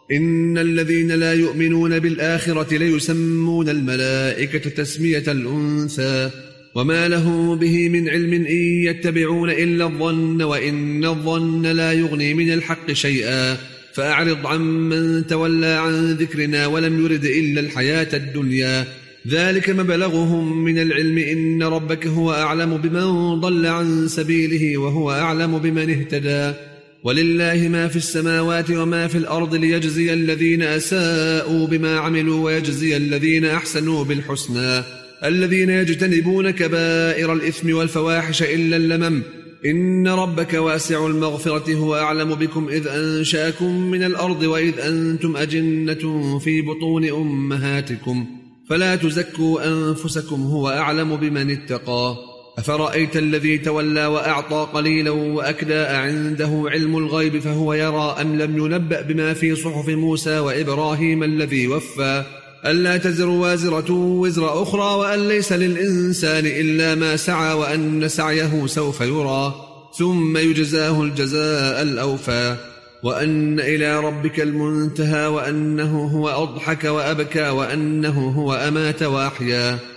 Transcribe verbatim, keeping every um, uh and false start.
إن الذين لا يؤمنون بالآخرة ليسمون الملائكة تسمية الأنثى وما له به من علم إن يتبعون إلا الظن وإن الظن لا يغني من الحق شيئا فأعرض عمن تولى عن ذكرنا ولم يرد إلا الحياة الدنيا ذلك مبلغهم من العلم إن ربك هو أعلم بمن ضل عن سبيله وهو أعلم بمن اهتدى ولله ما في السماوات وما في الأرض ليجزي الذين أساءوا بما عملوا ويجزي الذين أحسنوا بالحسنى الذين يجتنبون كبائر الإثم والفواحش إلا اللمم إن ربك واسع المغفرة هو أعلم بكم إذ أنشأكم من الأرض وإذ أنتم أجنة في بطون أمهاتكم فلا تزكوا أنفسكم هو أعلم بمن اتقى أفرأيت الذي تولى وأعطى قليلا وأكدى عنده علم الغيب فهو يرى أم لم ينبأ بما في صحف موسى وإبراهيم الذي وفى ألا تزر وازرة وزر أخرى وأن ليس للإنسان إلا ما سعى وأن سعيه سوف يرى ثم يجزاه الجزاء الأوفى وأن إلى ربك المنتهى وأنه هو أضحك وأبكى وأنه هو أمات وأحيا